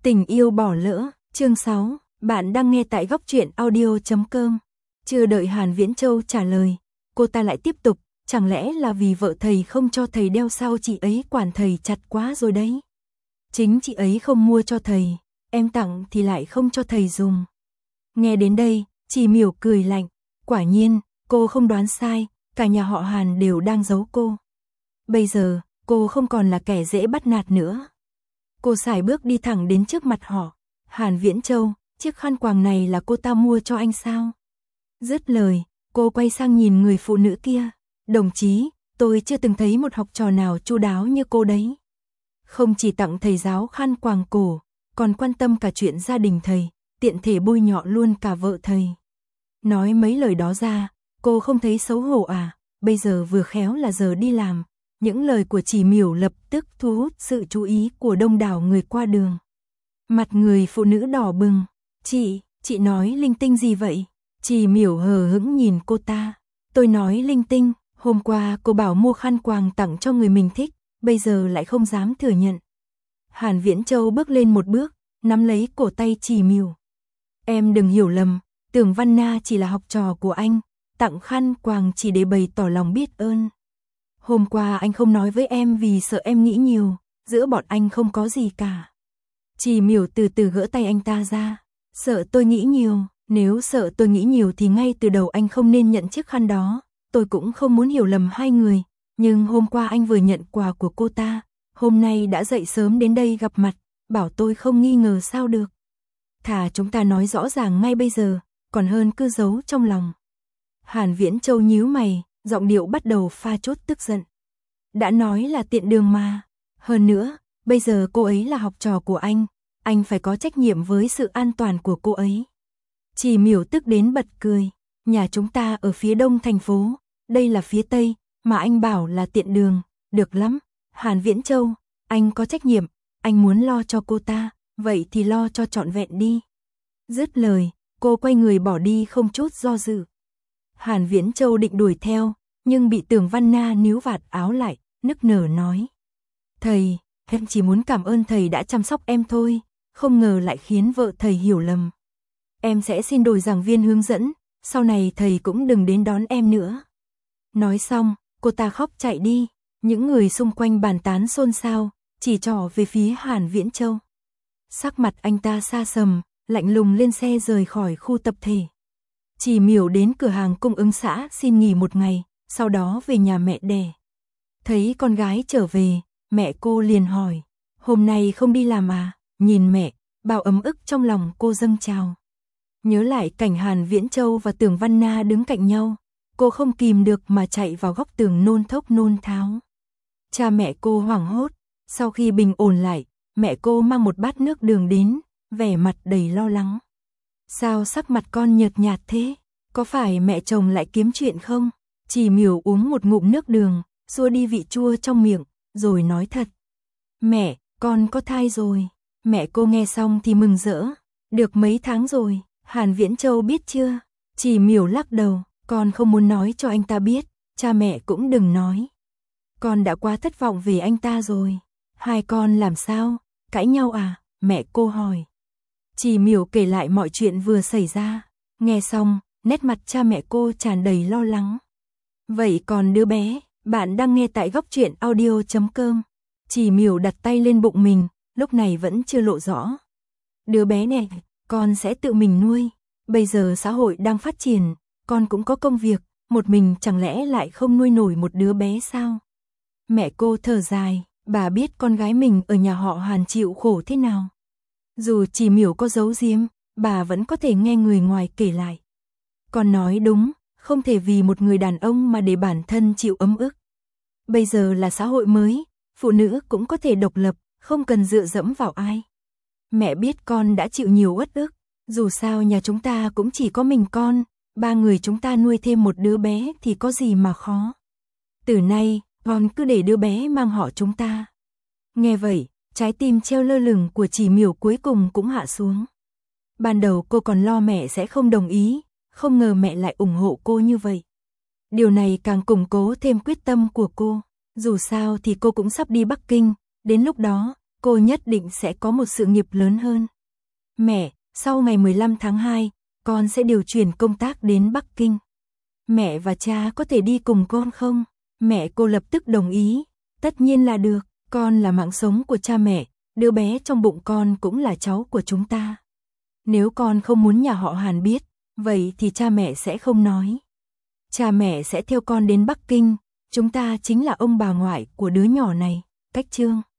Tình yêu bỏ lỡ, chương 6, bạn đang nghe tại góc truyện audio.com. Chưa đợi Hàn Viễn Châu trả lời, cô ta lại tiếp tục, chẳng lẽ là vì vợ thầy không cho thầy đeo sao chị ấy quản thầy chặt quá rồi đấy. Chính chị ấy không mua cho thầy, em tặng thì lại không cho thầy dùng. Nghe đến đây, chị Miểu cười lạnh, quả nhiên, cô không đoán sai, cả nhà họ Hàn đều đang giấu cô. Bây giờ, cô không còn là kẻ dễ bắt nạt nữa. Cô sải bước đi thẳng đến trước mặt họ. Hàn Viễn Châu, chiếc khăn quàng này là cô ta mua cho anh sao? Dứt lời, cô quay sang nhìn người phụ nữ kia. Đồng chí, tôi chưa từng thấy một học trò nào chu đáo như cô đấy. Không chỉ tặng thầy giáo khăn quàng cổ, còn quan tâm cả chuyện gia đình thầy, tiện thể bôi nhọ luôn cả vợ thầy. Nói mấy lời đó ra, cô không thấy xấu hổ à? Bây giờ vừa khéo là giờ đi làm. Những lời của chị Miểu lập tức thu hút sự chú ý của đông đảo người qua đường. Mặt người phụ nữ đỏ bừng. Chị nói linh tinh gì vậy? Chị Miểu hờ hững nhìn cô ta. Tôi nói linh tinh, hôm qua cô bảo mua khăn quàng tặng cho người mình thích, bây giờ lại không dám thừa nhận. Hàn Viễn Châu bước lên một bước, nắm lấy cổ tay chị Miểu. Em đừng hiểu lầm, Tưởng Văn Na chỉ là học trò của anh, tặng khăn quàng chỉ để bày tỏ lòng biết ơn. Hôm qua anh không nói với em vì sợ em nghĩ nhiều, giữa bọn anh không có gì cả. Chị Miểu từ từ gỡ tay anh ta ra. Sợ tôi nghĩ nhiều, nếu sợ tôi nghĩ nhiều thì ngay từ đầu anh không nên nhận chiếc khăn đó. Tôi cũng không muốn hiểu lầm hai người, nhưng hôm qua anh vừa nhận quà của cô ta, hôm nay đã dậy sớm đến đây gặp mặt, bảo tôi không nghi ngờ sao được. Thà chúng ta nói rõ ràng ngay bây giờ, còn hơn cứ giấu trong lòng. Hàn Viễn Châu nhíu mày, giọng điệu bắt đầu pha chút tức giận. Đã nói là tiện đường mà. Hơn nữa, bây giờ cô ấy là học trò của anh phải có trách nhiệm với sự an toàn của cô ấy. Chị Miểu tức đến bật cười. Nhà chúng ta ở phía đông thành phố, đây là phía tây, mà anh bảo là tiện đường, được lắm. Hàn Viễn Châu, anh có trách nhiệm, anh muốn lo cho cô ta, vậy thì lo cho trọn vẹn đi. Dứt lời, cô quay người bỏ đi không chút do dự. Hàn Viễn Châu định đuổi theo, nhưng bị Tưởng Văn Na níu vạt áo lại, nức nở nói. Thầy, em chỉ muốn cảm ơn thầy đã chăm sóc em thôi, không ngờ lại khiến vợ thầy hiểu lầm. Em sẽ xin đổi giảng viên hướng dẫn, sau này thầy cũng đừng đến đón em nữa. Nói xong, cô ta khóc chạy đi, những người xung quanh bàn tán xôn xao, chỉ trỏ về phía Hàn Viễn Châu. Sắc mặt anh ta xa sầm, lạnh lùng lên xe rời khỏi khu tập thể. Chị Miểu đến cửa hàng cung ứng xã xin nghỉ một ngày, sau đó về nhà mẹ đẻ. Thấy con gái trở về, mẹ cô liền hỏi, hôm nay không đi làm à? Nhìn mẹ, bao ấm ức trong lòng cô dâng trào. Nhớ lại cảnh Hàn Viễn Châu và Tưởng Văn Na đứng cạnh nhau, cô không kìm được mà chạy vào góc tường nôn thốc nôn tháo. Cha mẹ cô hoảng hốt, sau khi bình ổn lại, mẹ cô mang một bát nước đường đến, vẻ mặt đầy lo lắng. Sao sắc mặt con nhợt nhạt thế? Có phải mẹ chồng lại kiếm chuyện không? Chị Miểu uống một ngụm nước đường, xua đi vị chua trong miệng, rồi nói thật. Mẹ, con có thai rồi. Mẹ cô nghe xong thì mừng rỡ. Được mấy tháng rồi, Hàn Viễn Châu biết chưa? Chị Miểu lắc đầu, con không muốn nói cho anh ta biết, cha mẹ cũng đừng nói. Con đã quá thất vọng về anh ta rồi. Hai con làm sao? Cãi nhau à? Mẹ cô hỏi. Chị Miểu kể lại mọi chuyện vừa xảy ra. Nghe xong, nét mặt cha mẹ cô tràn đầy lo lắng. Vậy còn đứa bé, bạn đang nghe tại góc truyện audio.com. Chị Miểu đặt tay lên bụng mình, lúc này vẫn chưa lộ rõ. Đứa bé này, con sẽ tự mình nuôi. Bây giờ xã hội đang phát triển, con cũng có công việc, một mình chẳng lẽ lại không nuôi nổi một đứa bé sao? Mẹ cô thở dài, bà biết con gái mình ở nhà họ Hàn chịu khổ thế nào. Dù chị Miểu có giấu giếm, bà vẫn có thể nghe người ngoài kể lại. Con nói đúng, không thể vì một người đàn ông mà để bản thân chịu ấm ức. Bây giờ là xã hội mới, phụ nữ cũng có thể độc lập, không cần dựa dẫm vào ai. Mẹ biết con đã chịu nhiều uất ức, dù sao nhà chúng ta cũng chỉ có mình con, ba người chúng ta nuôi thêm một đứa bé thì có gì mà khó. Từ nay, con cứ để đứa bé mang họ chúng ta. Nghe vậy, trái tim treo lơ lửng của chị Miểu cuối cùng cũng hạ xuống. Ban đầu cô còn lo mẹ sẽ không đồng ý, không ngờ mẹ lại ủng hộ cô như vậy. Điều này càng củng cố thêm quyết tâm của cô. Dù sao thì cô cũng sắp đi Bắc Kinh, đến lúc đó, cô nhất định sẽ có một sự nghiệp lớn hơn. Mẹ, sau ngày 15 tháng 2, con sẽ điều chuyển công tác đến Bắc Kinh. Mẹ và cha có thể đi cùng con không? Mẹ cô lập tức đồng ý. Tất nhiên là được, con là mạng sống của cha mẹ, đứa bé trong bụng con cũng là cháu của chúng ta. Nếu con không muốn nhà họ Hàn biết, vậy thì cha mẹ sẽ không nói. Cha mẹ sẽ theo con đến Bắc Kinh, chúng ta chính là ông bà ngoại của đứa nhỏ này. Cách chương